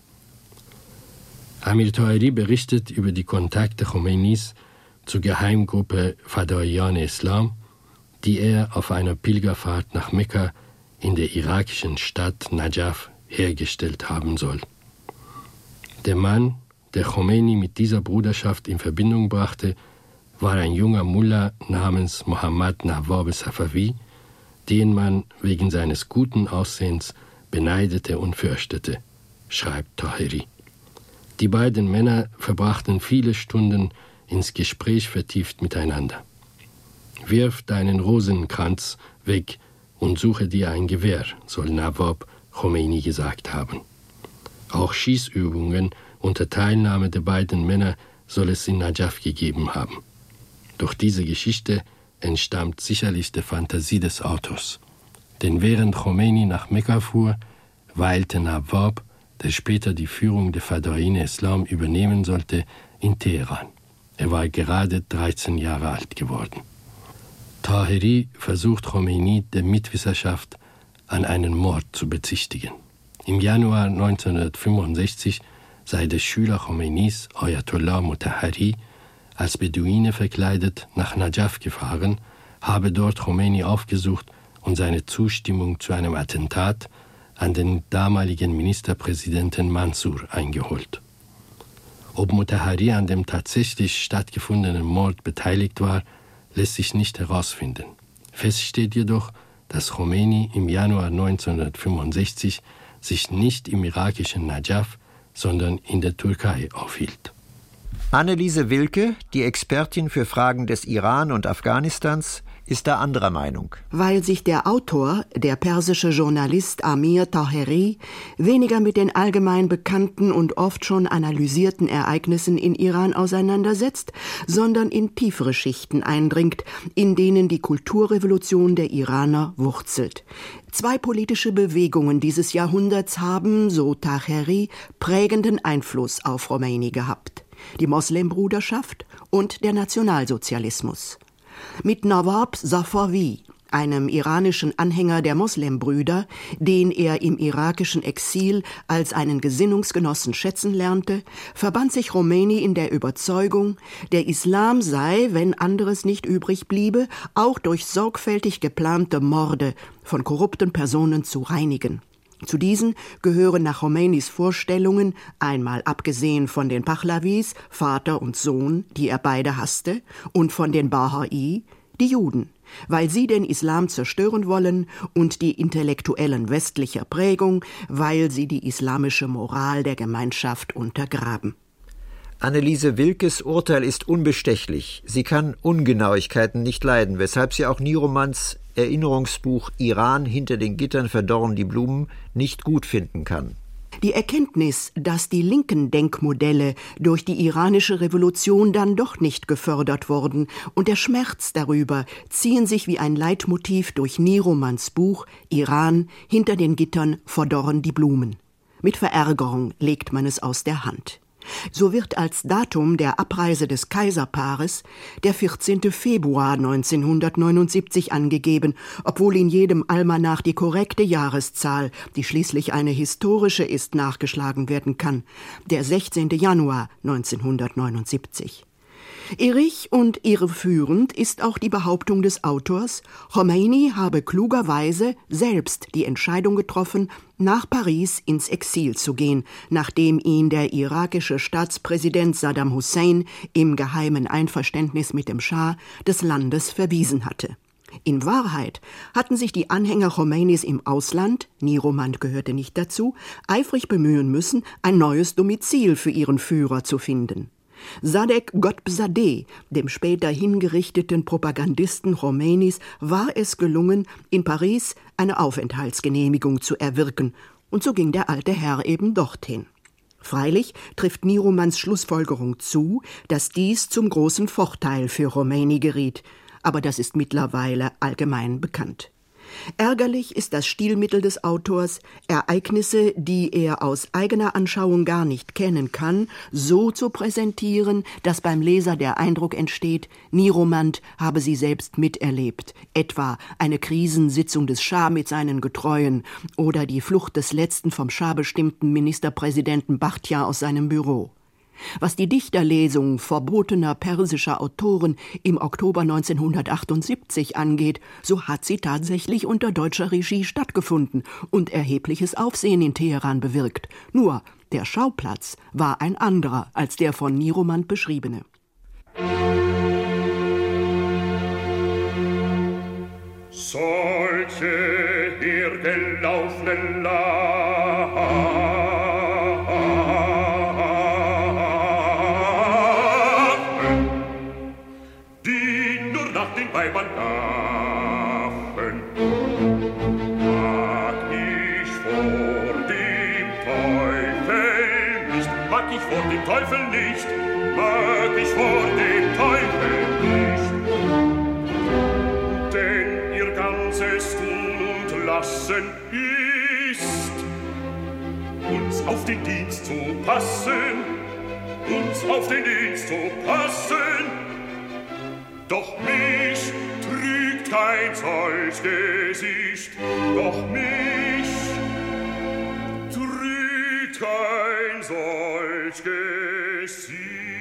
S6: Amir Taheri berichtet über die Kontakte Khomeinis zur Geheimgruppe Fadaiyan Islam, die er auf einer Pilgerfahrt nach Mekka in der irakischen Stadt Najaf hergestellt haben soll. Der Mann, der Khomeini mit dieser Bruderschaft in Verbindung brachte, war ein junger Mullah namens Mohammad Nawab Safavi, den man wegen seines guten Aussehens beneidete und fürchtete, schreibt Taheri. Die beiden Männer verbrachten viele Stunden ins Gespräch vertieft miteinander. Wirf deinen Rosenkranz weg und suche dir ein Gewehr, soll Nawab Khomeini gesagt haben. Auch Schießübungen unter Teilnahme der beiden Männer soll es in Najaf gegeben haben. Doch diese Geschichte entstammt sicherlich der Fantasie des Autors. Denn während Khomeini nach Mekka fuhr, weilte Nawab, der später die Führung der Fadaiyan Islam übernehmen sollte, in Teheran. Er war gerade dreizehn Jahre alt geworden. Taheri versucht Khomeini der Mitwisserschaft an einen Mord zu bezichtigen. Im Januar neunzehnhundertfünfundsechzig sei der Schüler Khomeinis, Ayatollah Motahhari, als Beduine verkleidet nach Najaf gefahren, habe dort Khomeini aufgesucht und seine Zustimmung zu einem Attentat an den damaligen Ministerpräsidenten Mansur eingeholt. Ob Motahhari an dem tatsächlich stattgefundenen Mord beteiligt war, lässt sich nicht herausfinden. Fest steht jedoch, dass Khomeini im Januar neunzehnhundertfünfundsechzig sich nicht im irakischen Najaf, sondern in der Türkei aufhielt.
S4: Anneliese Wilke, die Expertin für Fragen des Iran und Afghanistans, ist da anderer Meinung.
S10: Weil sich der Autor, der persische Journalist Amir Taheri, weniger mit den allgemein bekannten und oft schon analysierten Ereignissen in Iran auseinandersetzt, sondern in tiefere Schichten eindringt, in denen die Kulturrevolution der Iraner wurzelt. Zwei politische Bewegungen dieses Jahrhunderts haben, so Taheri, prägenden Einfluss auf Khomeini gehabt: die Moslembruderschaft und der Nationalsozialismus. Mit Nawab Safavi, einem iranischen Anhänger der Moslembrüder, den er im irakischen Exil als einen Gesinnungsgenossen schätzen lernte, verband sich Khomeini in der Überzeugung, der Islam sei, wenn anderes nicht übrig bliebe, auch durch sorgfältig geplante Morde von korrupten Personen zu reinigen. Zu diesen gehören nach Khomeinis Vorstellungen, einmal abgesehen von den Pahlavis, Vater und Sohn, die er beide hasste, und von den Bahai, die Juden, weil sie den Islam zerstören wollen, und die Intellektuellen westlicher Prägung, weil sie die islamische Moral der Gemeinschaft untergraben.
S4: Anneliese Wilkes Urteil ist unbestechlich. Sie kann Ungenauigkeiten nicht leiden, weshalb sie auch Niromans Erinnerungsbuch »Iran hinter den Gittern verdorren die Blumen« nicht gut finden kann.
S10: Die Erkenntnis, dass die linken Denkmodelle durch die iranische Revolution dann doch nicht gefördert wurden, und der Schmerz darüber ziehen sich wie ein Leitmotiv durch Niromans Buch »Iran hinter den Gittern verdorren die Blumen«. Mit Verärgerung legt man es aus der Hand. So wird als Datum der Abreise des Kaiserpaares der vierzehnten Februar neunzehnhundertneunundsiebzig angegeben, obwohl in jedem Almanach die korrekte Jahreszahl, die schließlich eine historische ist, nachgeschlagen werden kann, der sechzehnten Januar neunzehnhundertneunundsiebzig. Irrig und irreführend ist auch die Behauptung des Autors, Khomeini habe klugerweise selbst die Entscheidung getroffen, nach Paris ins Exil zu gehen, nachdem ihn der irakische Staatspräsident Saddam Hussein im geheimen Einverständnis mit dem Schah des Landes verwiesen hatte. In Wahrheit hatten sich die Anhänger Khomeinis im Ausland, Niromand gehörte nicht dazu, eifrig bemühen müssen, ein neues Domizil für ihren Führer zu finden. Sadegh Ghotbzadeh, dem später hingerichteten Propagandisten Khomeinis, war es gelungen, in Paris eine Aufenthaltsgenehmigung zu erwirken, und so ging der alte Herr eben dorthin. Freilich trifft Niromands Schlussfolgerung zu, dass dies zum großen Vorteil für Khomeini geriet, aber das ist mittlerweile allgemein bekannt. Ärgerlich ist das Stilmittel des Autors, Ereignisse, die er aus eigener Anschauung gar nicht kennen kann, so zu präsentieren, dass beim Leser der Eindruck entsteht, Niromand habe sie selbst miterlebt, etwa eine Krisensitzung des Schah mit seinen Getreuen oder die Flucht des letzten vom Schah bestimmten Ministerpräsidenten Bakhtiar aus seinem Büro. Was die Dichterlesung verbotener persischer Autoren im Oktober neunzehnhundertachtundsiebzig angeht, so hat sie tatsächlich unter deutscher Regie stattgefunden und erhebliches Aufsehen in Teheran bewirkt. Nur der Schauplatz war ein anderer als der von Niromand beschriebene.
S5: Solche hergelaufenen Lachen, Weibern lachen, mag ich vor dem Teufel nicht, mag ich vor dem Teufel nicht, mag ich vor dem Teufel nicht. Denn ihr ganzes Tun und Lassen ist, uns auf den Dienst zu passen, uns auf den Dienst zu passen. Doch mich trügt kein solch Gesicht, doch mich trügt kein solch Gesicht.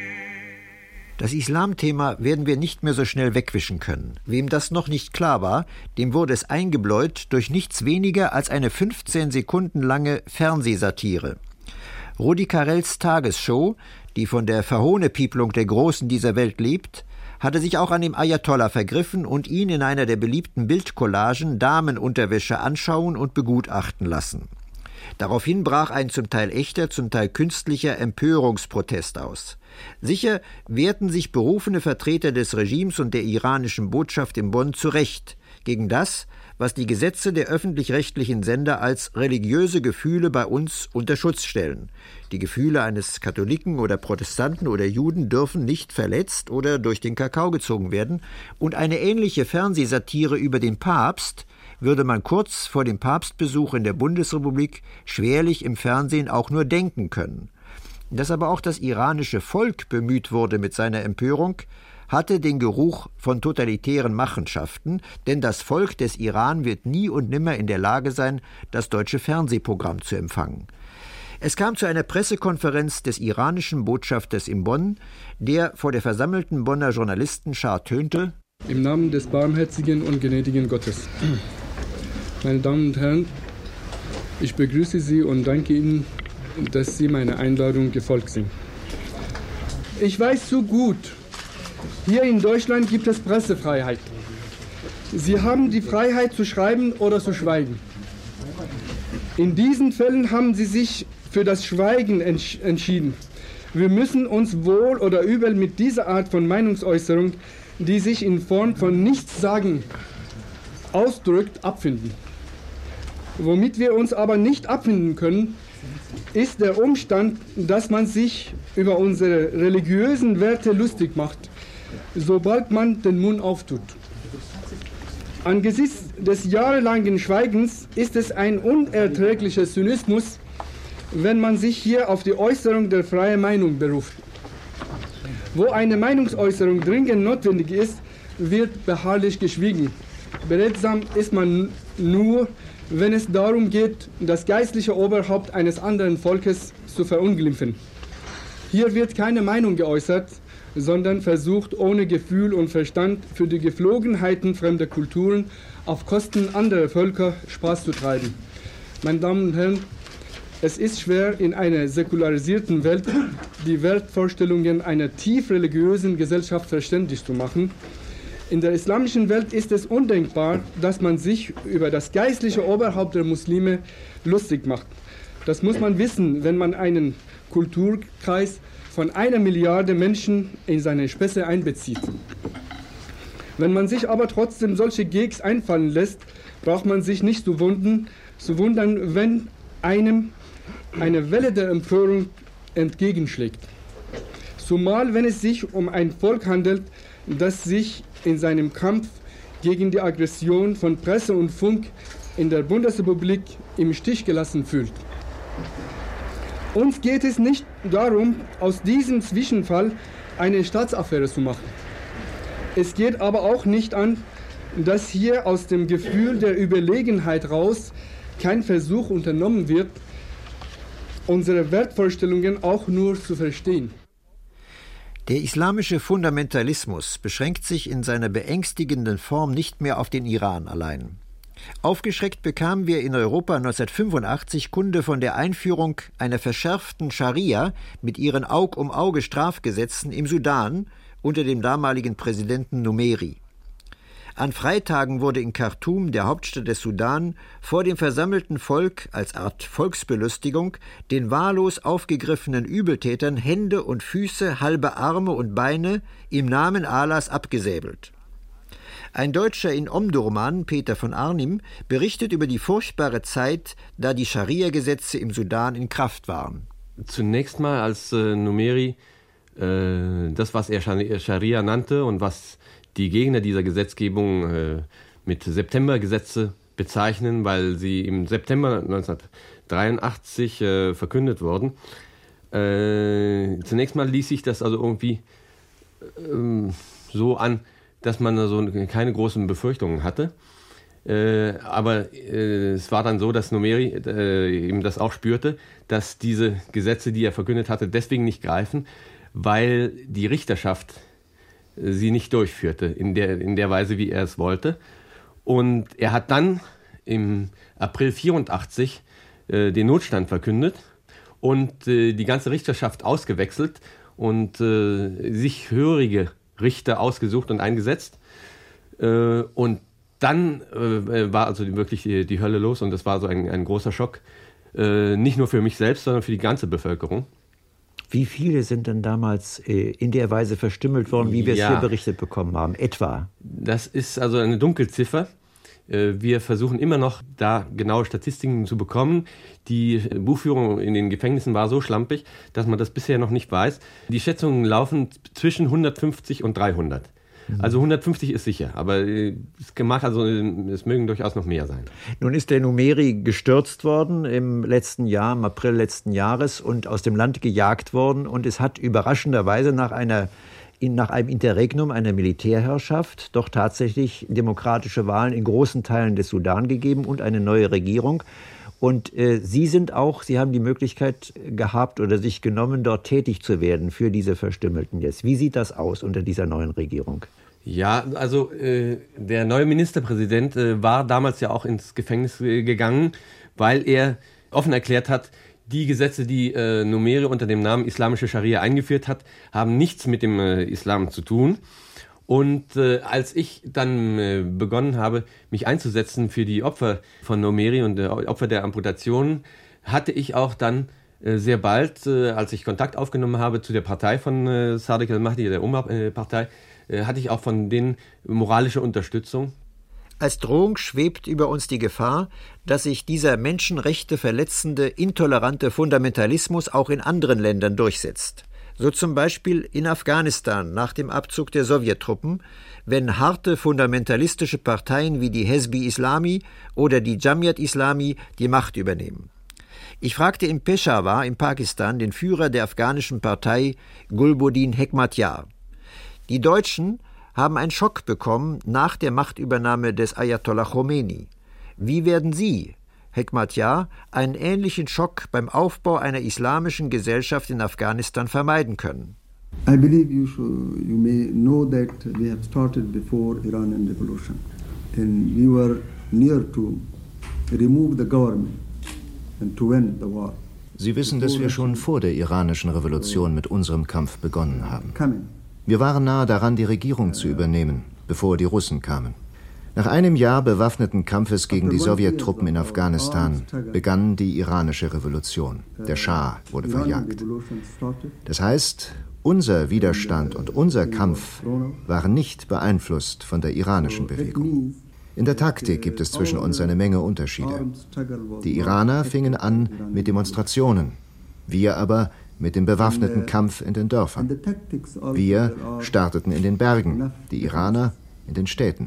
S4: Das Islamthema werden wir nicht mehr so schnell wegwischen können. Wem das noch nicht klar war, dem wurde es eingebläut durch nichts weniger als eine fünfzehn Sekunden lange Fernsehsatire. Rudi Carrells Tagesshow, die von der Verhohnepiepelung der Großen dieser Welt lebt, hatte sich auch an dem Ayatollah vergriffen und ihn in einer der beliebten Bildcollagen Damenunterwäsche anschauen und begutachten lassen. Daraufhin brach ein zum Teil echter, zum Teil künstlicher Empörungsprotest aus. Sicher wehrten sich berufene Vertreter des Regimes und der iranischen Botschaft in Bonn zu Recht gegen das, was die Gesetze der öffentlich-rechtlichen Sender als religiöse Gefühle bei uns unter Schutz stellen. Die Gefühle eines Katholiken oder Protestanten oder Juden dürfen nicht verletzt oder durch den Kakao gezogen werden, und eine ähnliche Fernsehsatire über den Papst würde man kurz vor dem Papstbesuch in der Bundesrepublik schwerlich im Fernsehen auch nur denken können. Dass aber auch das iranische Volk bemüht wurde mit seiner Empörung, hatte den Geruch von totalitären Machenschaften, denn das Volk des Iran wird nie und nimmer in der Lage sein, das deutsche Fernsehprogramm zu empfangen. Es kam zu einer Pressekonferenz des iranischen Botschafters in Bonn, der vor der versammelten Bonner Journalistenschar tönte:
S11: Im Namen des barmherzigen und gnädigen Gottes. Meine Damen und Herren, ich begrüße Sie und danke Ihnen, dass Sie meiner Einladung gefolgt sind. Ich weiß so gut, hier in Deutschland gibt es Pressefreiheit. Sie haben die Freiheit zu schreiben oder zu schweigen. In diesen Fällen haben Sie sich für das Schweigen entsch- entschieden. Wir müssen uns wohl oder übel mit dieser Art von Meinungsäußerung, die sich in Form von Nichtsagen ausdrückt, abfinden. Womit wir uns aber nicht abfinden können, ist der Umstand, dass man sich über unsere religiösen Werte lustig macht, sobald man den Mund auftut. Angesichts des jahrelangen Schweigens ist es ein unerträglicher Zynismus, wenn man sich hier auf die Äußerung der freien Meinung beruft. Wo eine Meinungsäußerung dringend notwendig ist, wird beharrlich geschwiegen. Beredsam ist man nur, wenn es darum geht, das geistliche Oberhaupt eines anderen Volkes zu verunglimpfen. Hier wird keine Meinung geäußert, sondern versucht ohne Gefühl und Verstand für die Gepflogenheiten fremder Kulturen auf Kosten anderer Völker Spaß zu treiben. Meine Damen und Herren, es ist schwer, in einer säkularisierten Welt die Wertvorstellungen einer tief religiösen Gesellschaft verständlich zu machen. In der islamischen Welt ist es undenkbar, dass man sich über das geistliche Oberhaupt der Muslime lustig macht. Das muss man wissen, wenn man einen Kulturkreis von einer Milliarde Menschen in seine Späße einbezieht. Wenn man sich aber trotzdem solche Gags einfallen lässt, braucht man sich nicht zu wundern, zu wundern, wenn einem eine Welle der Empörung entgegenschlägt. Zumal wenn es sich um ein Volk handelt, das sich in seinem Kampf gegen die Aggression von Presse und Funk in der Bundesrepublik im Stich gelassen fühlt. Uns geht es nicht darum, aus diesem Zwischenfall eine Staatsaffäre zu machen. Es geht aber auch nicht an, dass hier aus dem Gefühl der Überlegenheit raus kein Versuch unternommen wird, unsere Wertvorstellungen auch nur zu verstehen.
S4: Der islamische Fundamentalismus beschränkt sich in seiner beängstigenden Form nicht mehr auf den Iran allein. Aufgeschreckt bekamen wir in Europa neunzehnhundertfünfundachtzig Kunde von der Einführung einer verschärften Scharia mit ihren Aug-um-Auge-Strafgesetzen im Sudan unter dem damaligen Präsidenten Numeri. An Freitagen wurde in Khartum, der Hauptstadt des Sudan, vor dem versammelten Volk als Art Volksbelustigung den wahllos aufgegriffenen Übeltätern Hände und Füße, halbe Arme und Beine im Namen Allahs abgesäbelt. Ein Deutscher in Omdurman, Peter von Arnim, berichtet über die furchtbare Zeit, da die Scharia-Gesetze im Sudan in Kraft waren.
S12: Zunächst mal als äh, Numeri äh, das, was er Scharia nannte und was die Gegner dieser Gesetzgebung äh, mit Septembergesetze bezeichnen, weil sie im September neunzehnhundertdreiundachtzig äh, verkündet wurden. Äh, zunächst mal ließ sich das also irgendwie äh, so an, dass man also keine großen Befürchtungen hatte. Äh, aber äh, es war dann so, dass Numeri äh, eben das auch spürte, dass diese Gesetze, die er verkündet hatte, deswegen nicht greifen, weil die Richterschaft sie nicht durchführte in der, in der Weise, wie er es wollte. Und er hat dann im April vierundachtzig äh, den Notstand verkündet und äh, die ganze Richterschaft ausgewechselt und äh, sich hörige Richter ausgesucht und eingesetzt. Äh, und dann äh, war also wirklich die, die Hölle los und das war so ein, ein großer Schock, äh, nicht nur für mich selbst, sondern für die ganze Bevölkerung.
S4: Wie viele sind denn damals äh, in der Weise verstümmelt worden, wie wir es ja hier berichtet bekommen haben, etwa?
S12: Das ist also eine Dunkelziffer. Äh, wir versuchen immer noch, da genaue Statistiken zu bekommen. Die Buchführung in den Gefängnissen war so schlampig, dass man das bisher noch nicht weiß. Die Schätzungen laufen zwischen hundertfünfzig und dreihundert. Also hundertfünfzig ist sicher, aber es mag also, es mögen durchaus noch mehr sein.
S4: Nun ist der Numeri gestürzt worden im letzten Jahr, im April letzten Jahres und aus dem Land gejagt worden und es hat überraschenderweise nach einer nach einem Interregnum einer Militärherrschaft doch tatsächlich demokratische Wahlen in großen Teilen des Sudan gegeben und eine neue Regierung. Und äh, Sie sind auch, Sie haben die Möglichkeit gehabt oder sich genommen, dort tätig zu werden für diese Verstümmelten jetzt. Wie sieht das aus unter dieser neuen Regierung?
S12: Ja, also äh, der neue Ministerpräsident äh, war damals ja auch ins Gefängnis äh, gegangen, weil er offen erklärt hat, die Gesetze, die äh, Numeri unter dem Namen Islamische Scharia eingeführt hat, haben nichts mit dem äh, Islam zu tun. Und äh, als ich dann äh, begonnen habe, mich einzusetzen für die Opfer von Numeri und äh, Opfer der Amputationen, hatte ich auch dann äh, sehr bald, äh, als ich Kontakt aufgenommen habe zu der Partei von äh, Sadiq al-Mahdi, der Umar-Partei, äh, hatte ich auch von denen moralische Unterstützung.
S4: Als Drohung schwebt über uns die Gefahr, dass sich dieser Menschenrechte verletzende, intolerante Fundamentalismus auch in anderen Ländern durchsetzt. So zum Beispiel in Afghanistan nach dem Abzug der Sowjettruppen, wenn harte fundamentalistische Parteien wie die Hezb-i Islami oder die Jamiat Islami die Macht übernehmen. Ich fragte in Peshawar in Pakistan den Führer der afghanischen Partei Gulbuddin Hekmatyar. Die Deutschen haben einen Schock bekommen nach der Machtübernahme des Ayatollah Khomeini. Wie werden Sie, Hekmatyar, einen ähnlichen Schock beim Aufbau einer islamischen Gesellschaft in Afghanistan vermeiden können?
S13: I believe you should, you may know that we have started before Iranian revolution, and we were near to remove the government and to win the war.
S14: Sie wissen, dass wir schon vor der iranischen Revolution mit unserem Kampf begonnen haben. Wir waren nahe daran, die Regierung zu übernehmen, bevor die Russen kamen. Nach einem Jahr bewaffneten Kampfes gegen die Sowjettruppen in Afghanistan begann die iranische Revolution. Der Schah wurde verjagt. Das heißt, unser Widerstand und unser Kampf waren nicht beeinflusst von der iranischen Bewegung. In der Taktik gibt es zwischen uns eine Menge Unterschiede. Die Iraner fingen an mit Demonstrationen, wir aber mit dem bewaffneten Kampf in den Dörfern. Wir starteten in den Bergen, die Iraner in den Städten.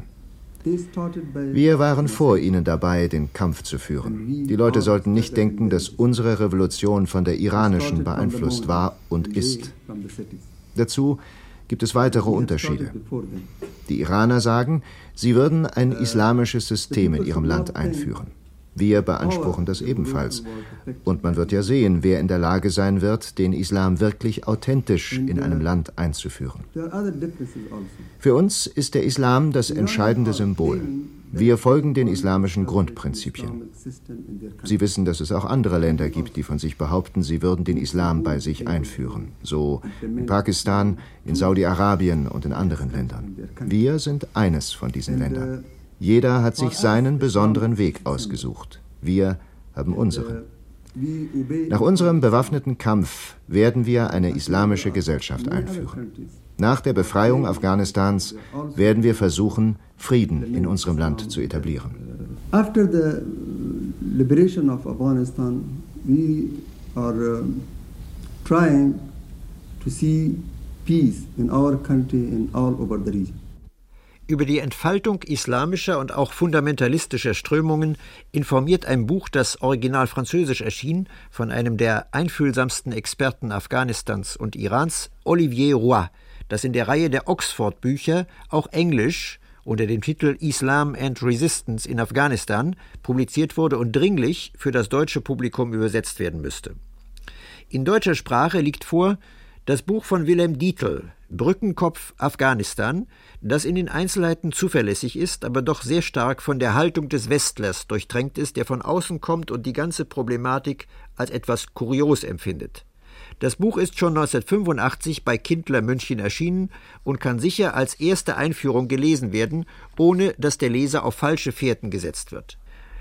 S14: Wir waren vor ihnen dabei, den Kampf zu führen. Die Leute sollten nicht denken, dass unsere Revolution von der iranischen beeinflusst war und ist. Dazu gibt es weitere Unterschiede. Die Iraner sagen, sie würden ein islamisches System in ihrem Land einführen. Wir beanspruchen das ebenfalls. Und man wird ja sehen, wer in der Lage sein wird, den Islam wirklich authentisch in einem Land einzuführen. Für uns ist der Islam das entscheidende Symbol. Wir folgen den islamischen Grundprinzipien. Sie wissen, dass es auch andere Länder gibt, die von sich behaupten, sie würden den Islam bei sich einführen. So in Pakistan, in Saudi-Arabien und in anderen Ländern. Wir sind eines von diesen Ländern. Jeder hat sich seinen besonderen Weg ausgesucht. Wir haben unseren. Nach unserem bewaffneten Kampf werden wir eine islamische Gesellschaft einführen. Nach der Befreiung Afghanistans werden wir versuchen, Frieden in unserem Land zu etablieren.
S13: After the liberation of Afghanistan, we are uh, trying to see peace in our country and all over the region.
S4: Über die Entfaltung islamischer und auch fundamentalistischer Strömungen informiert ein Buch, das original französisch erschien, von einem der einfühlsamsten Experten Afghanistans und Irans, Olivier Roy, das in der Reihe der Oxford-Bücher auch englisch unter dem Titel Islam and Resistance in Afghanistan publiziert wurde und dringlich für das deutsche Publikum übersetzt werden müsste. In deutscher Sprache liegt vor das Buch von Wilhelm Dietl, Brückenkopf Afghanistan, das in den Einzelheiten zuverlässig ist, aber doch sehr stark von der Haltung des Westlers durchtränkt ist, der von außen kommt und die ganze Problematik als etwas kurios empfindet. Das Buch ist schon neunzehnhundertfünfundachtzig bei Kindler München erschienen und kann sicher als erste Einführung gelesen werden, ohne dass der Leser auf falsche Fährten gesetzt wird.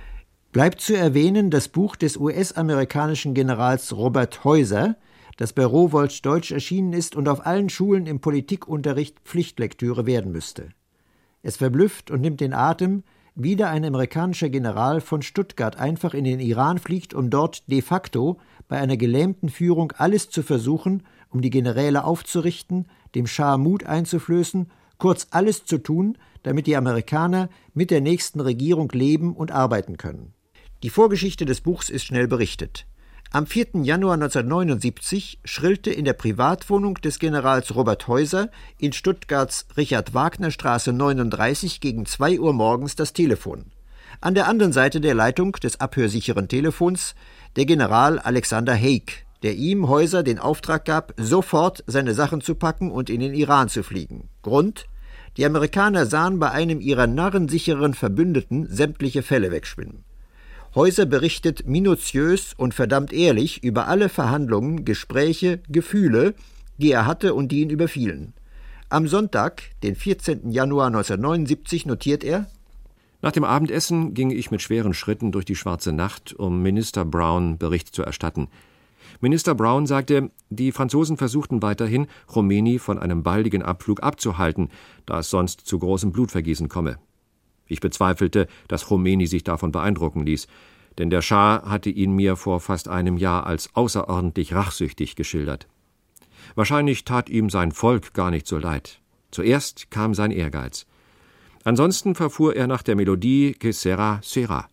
S4: Bleibt zu erwähnen das Buch des U S-amerikanischen Generals Robert Heuser, das bei Rowohlt Deutsch erschienen ist und auf allen Schulen im Politikunterricht Pflichtlektüre werden müsste. Es verblüfft und nimmt den Atem, wie da ein amerikanischer General von Stuttgart einfach in den Iran fliegt, um dort de facto bei einer gelähmten Führung alles zu versuchen, um die Generäle aufzurichten, dem Schah Mut einzuflößen, kurz alles zu tun, damit die Amerikaner mit der nächsten Regierung leben und arbeiten können. Die Vorgeschichte des Buchs ist schnell berichtet. Am vierten Januar neunzehnhundertneunundsiebzig schrillte in der Privatwohnung des Generals Robert Heuser in Stuttgarts Richard-Wagner-Straße neununddreißig gegen zwei Uhr morgens das Telefon. An der anderen Seite der Leitung des abhörsicheren Telefons der General Alexander Haig, der ihm, Heuser, den Auftrag gab, sofort seine Sachen zu packen und in den Iran zu fliegen. Grund: Die Amerikaner sahen bei einem ihrer narrensicheren Verbündeten sämtliche Fälle wegschwimmen. Heuser berichtet minutiös und verdammt ehrlich über alle Verhandlungen, Gespräche, Gefühle, die er hatte und die ihn überfielen. Am Sonntag, den vierzehnten Januar neunzehnhundertneunundsiebzig, notiert er:
S3: Nach dem Abendessen ging ich mit schweren Schritten durch die schwarze Nacht, um Minister Brown Bericht zu erstatten. Minister Brown sagte, die Franzosen versuchten weiterhin, Khomeini von einem baldigen Abflug abzuhalten, da es sonst zu großem Blutvergießen komme. Ich bezweifelte, dass Khomeini sich davon beeindrucken ließ, denn der Schah hatte ihn mir vor fast einem Jahr als außerordentlich rachsüchtig geschildert. Wahrscheinlich tat ihm sein Volk gar nicht so leid. Zuerst kam sein Ehrgeiz. Ansonsten verfuhr er nach der Melodie Que sera, sera.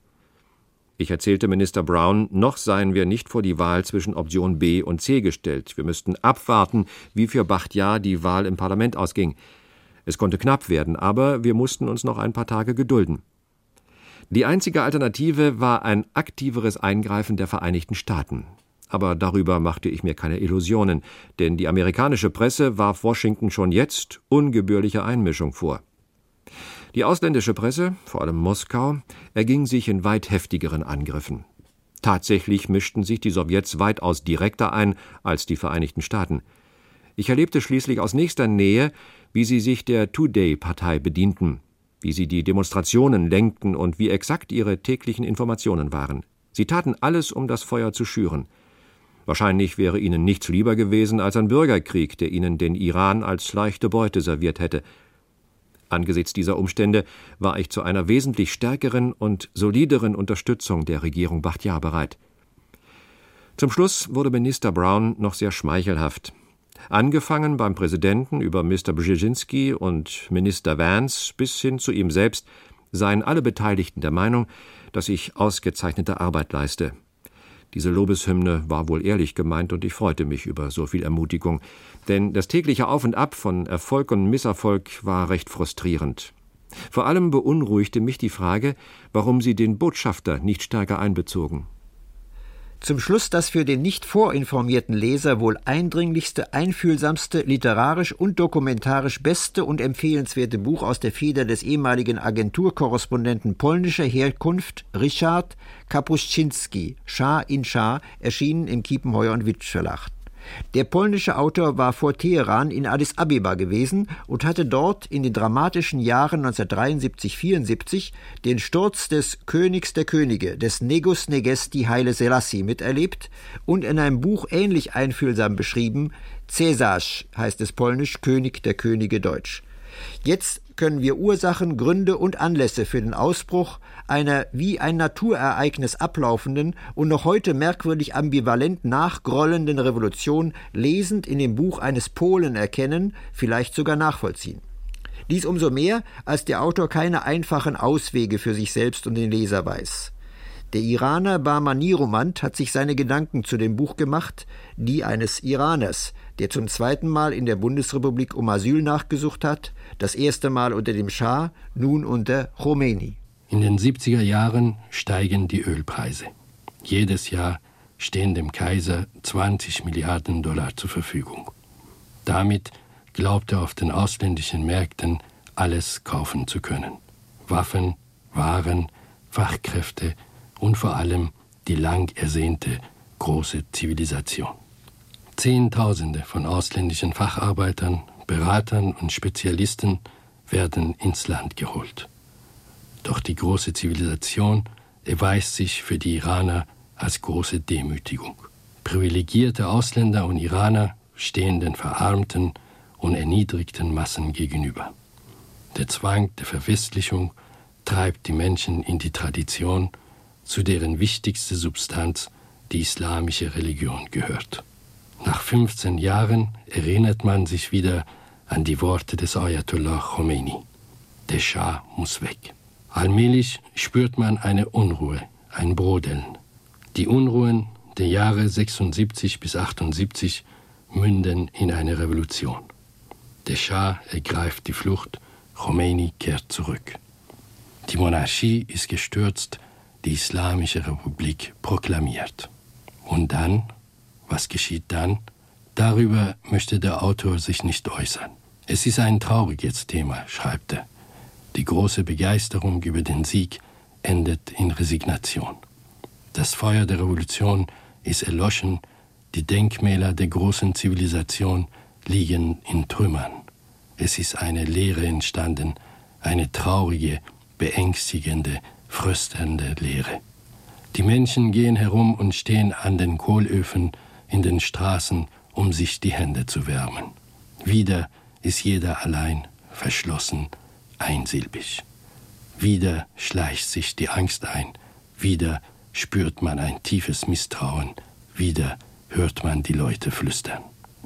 S3: Ich erzählte Minister Brown, noch seien wir nicht vor die Wahl zwischen Option B und C gestellt. Wir müssten abwarten, wie für Bachtiar die Wahl im Parlament ausging. Es konnte knapp werden, aber wir mussten uns noch ein paar Tage gedulden. Die einzige Alternative war ein aktiveres Eingreifen der Vereinigten Staaten. Aber darüber machte ich mir keine Illusionen, denn die amerikanische Presse warf Washington schon jetzt ungebührliche Einmischung vor. Die ausländische Presse, vor allem Moskau, erging sich in weit heftigeren Angriffen. Tatsächlich mischten sich die Sowjets weitaus direkter ein als die Vereinigten Staaten. Ich erlebte schließlich aus nächster Nähe, wie sie sich der Today-Partei bedienten, wie sie die Demonstrationen lenkten und wie exakt ihre täglichen Informationen waren. Sie taten alles, um das Feuer zu schüren. Wahrscheinlich wäre ihnen nichts lieber gewesen als ein Bürgerkrieg, der ihnen den Iran als leichte Beute serviert hätte. Angesichts dieser Umstände war ich zu einer wesentlich stärkeren und solideren Unterstützung der Regierung Bachtiar bereit. Zum Schluss wurde Minister Brown noch sehr schmeichelhaft. Angefangen beim Präsidenten über Mister Brzezinski und Minister Vance bis hin zu ihm selbst seien alle Beteiligten der Meinung, dass ich ausgezeichnete Arbeit leiste. Diese Lobeshymne war wohl ehrlich gemeint und ich freute mich über so viel Ermutigung, denn das tägliche Auf und Ab von Erfolg und Misserfolg war recht frustrierend. Vor allem beunruhigte mich die Frage, warum sie den Botschafter nicht stärker einbezogen.
S4: Zum Schluss das für den nicht vorinformierten Leser wohl eindringlichste, einfühlsamste, literarisch und dokumentarisch beste und empfehlenswerte Buch aus der Feder des ehemaligen Agenturkorrespondenten polnischer Herkunft Richard Kapuscinski, Schah in Schah, erschienen im Kiepenheuer und Witsch Verlag. Der polnische Autor war vor Teheran in Addis Abeba gewesen und hatte dort in den dramatischen Jahren neunzehnhundertdreiundsiebzig vierundsiebzig den Sturz des Königs der Könige, des Negus Negesti Haile Selassie, miterlebt und in einem Buch ähnlich einfühlsam beschrieben, Cäsarz heißt es polnisch, König der Könige deutsch. Jetzt können wir Ursachen, Gründe und Anlässe für den Ausbruch einer wie ein Naturereignis ablaufenden und noch heute merkwürdig ambivalent nachgrollenden Revolution lesend in dem Buch eines Polen erkennen, vielleicht sogar nachvollziehen. Dies umso mehr, als der Autor keine einfachen Auswege für sich selbst und den Leser weiß. Der Iraner Bahman Niromant hat sich seine Gedanken zu dem Buch gemacht, die eines Iraners, der zum zweiten Mal in der Bundesrepublik um Asyl nachgesucht hat, das erste Mal unter dem Schah, nun unter Khomeini.
S6: In den siebziger Jahren steigen die Ölpreise. Jedes Jahr stehen dem Kaiser zwanzig Milliarden Dollar zur Verfügung. Damit glaubt er auf den ausländischen Märkten alles kaufen zu können. Waffen, Waren, Fachkräfte und vor allem die lang ersehnte große Zivilisation. Zehntausende von ausländischen Facharbeitern, Beratern und Spezialisten werden ins Land geholt. Doch die große Zivilisation erweist sich für die Iraner als große Demütigung. Privilegierte Ausländer und Iraner stehen den verarmten und erniedrigten Massen gegenüber. Der Zwang der Verwestlichung treibt die Menschen in die Tradition, zu deren wichtigste Substanz die islamische Religion gehört. Nach fünfzehn Jahren erinnert man sich wieder an die Worte des Ayatollah Khomeini. Der Schah muss weg. Allmählich spürt man eine Unruhe, ein Brodeln. Die Unruhen der Jahre sechsundsiebzig bis achtundsiebzig münden in eine Revolution. Der Schah ergreift die Flucht, Khomeini kehrt zurück. Die Monarchie ist gestürzt, die Islamische Republik proklamiert. Und dann, was geschieht dann? Darüber möchte der Autor sich nicht äußern. Es ist ein trauriges Thema, schreibt er. Die große Begeisterung über den Sieg endet in Resignation. Das Feuer der Revolution ist erloschen, die Denkmäler der großen Zivilisation liegen in Trümmern. Es ist eine Leere entstanden, eine traurige, beängstigende, fröstende Leere. Die Menschen gehen herum und stehen an den Kohlöfen in den Straßen, um sich die Hände zu wärmen. Wieder ist jeder allein, verschlossen, einsilbig. Wieder schleicht sich die Angst ein, wieder spürt man ein tiefes Misstrauen, wieder hört man die Leute flüstern.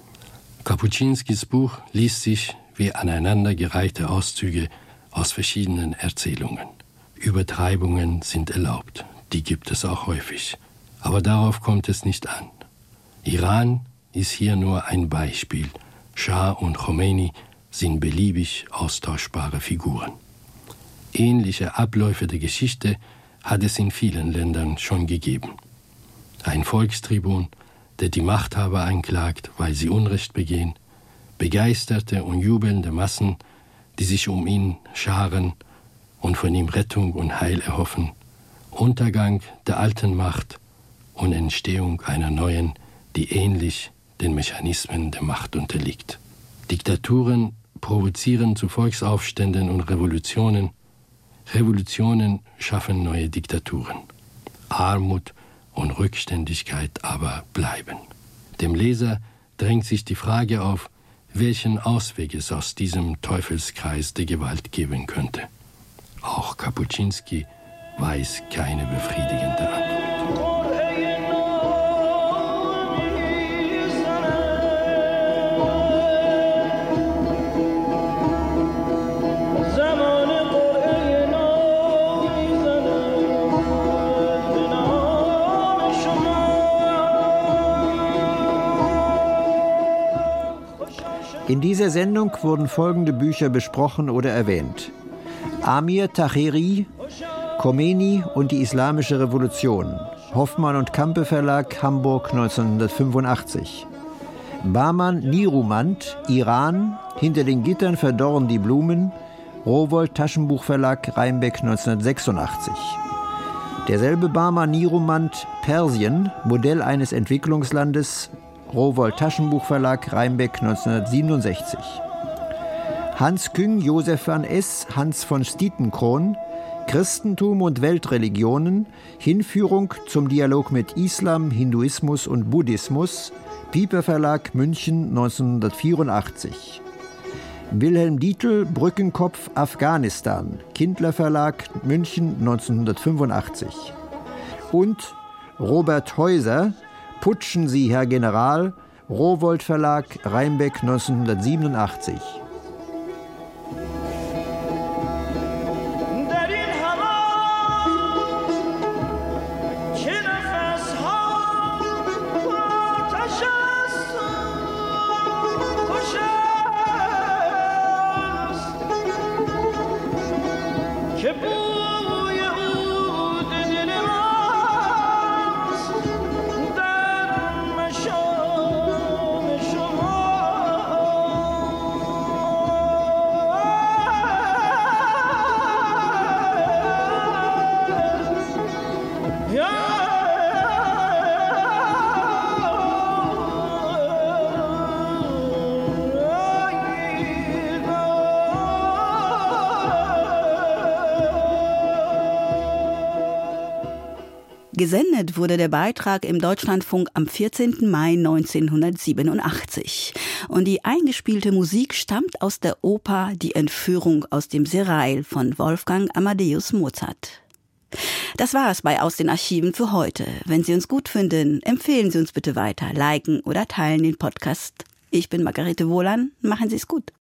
S6: Kapuscinskis Buch liest sich wie aneinandergereihte Auszüge aus verschiedenen Erzählungen. Übertreibungen sind erlaubt, die gibt es auch häufig. Aber darauf kommt es nicht an. Iran ist hier nur ein Beispiel. Schah und Khomeini sind beliebig austauschbare Figuren. Ähnliche Abläufe der Geschichte hat es in vielen Ländern schon gegeben. Ein Volkstribun, der die Machthaber anklagt, weil sie Unrecht begehen, begeisterte und jubelnde Massen, die sich um ihn scharen und von ihm Rettung und Heil erhoffen, Untergang der alten Macht und Entstehung einer neuen, die ähnlich den Mechanismen der Macht unterliegt. Diktaturen provozieren zu Volksaufständen und Revolutionen. Revolutionen schaffen neue Diktaturen. Armut und Rückständigkeit aber bleiben. Dem Leser drängt sich die Frage auf, welchen Ausweg es aus diesem Teufelskreis der Gewalt geben könnte. Auch Kapuscinski weiß keine befriedigende Antwort.
S4: In dieser Sendung wurden folgende Bücher besprochen oder erwähnt: Amir Taheri, Khomeini und die Islamische Revolution, Hoffmann und Campe Verlag, Hamburg neunzehnhundertfünfundachtzig. Bahman Nirumand, Iran, Hinter den Gittern verdorren die Blumen, Rowohlt Taschenbuchverlag, Rheinbeck neunzehnhundertsechsundachtzig. Derselbe Bahman Nirumand, Persien, Modell eines Entwicklungslandes, Rowohlt Taschenbuchverlag, Rheinbeck neunzehnhundertsiebenundsechzig. Hans Küng, Josef van S., Hans von Stietenkron, Christentum und Weltreligionen, Hinführung zum Dialog mit Islam, Hinduismus und Buddhismus, Piper Verlag, München neunzehnhundertvierundachtzig. Wilhelm Dietl, Brückenkopf, Afghanistan, Kindler Verlag, München neunzehnhundertfünfundachtzig. Und Robert Heuser, Putschen Sie, Herr General, Rowohlt Verlag, Rheinbeck neunzehnhundertsiebenundachtzig.
S2: Gesendet wurde der Beitrag im Deutschlandfunk am vierzehnten Mai neunzehnhundertsiebenundachtzig. Und die eingespielte Musik stammt aus der Oper Die Entführung aus dem Serail von Wolfgang Amadeus Mozart. Das war es bei Aus den Archiven für heute. Wenn Sie uns gut finden, empfehlen Sie uns bitte weiter, liken oder teilen den Podcast. Ich bin Margarete Wohlan. Machen Sie es gut.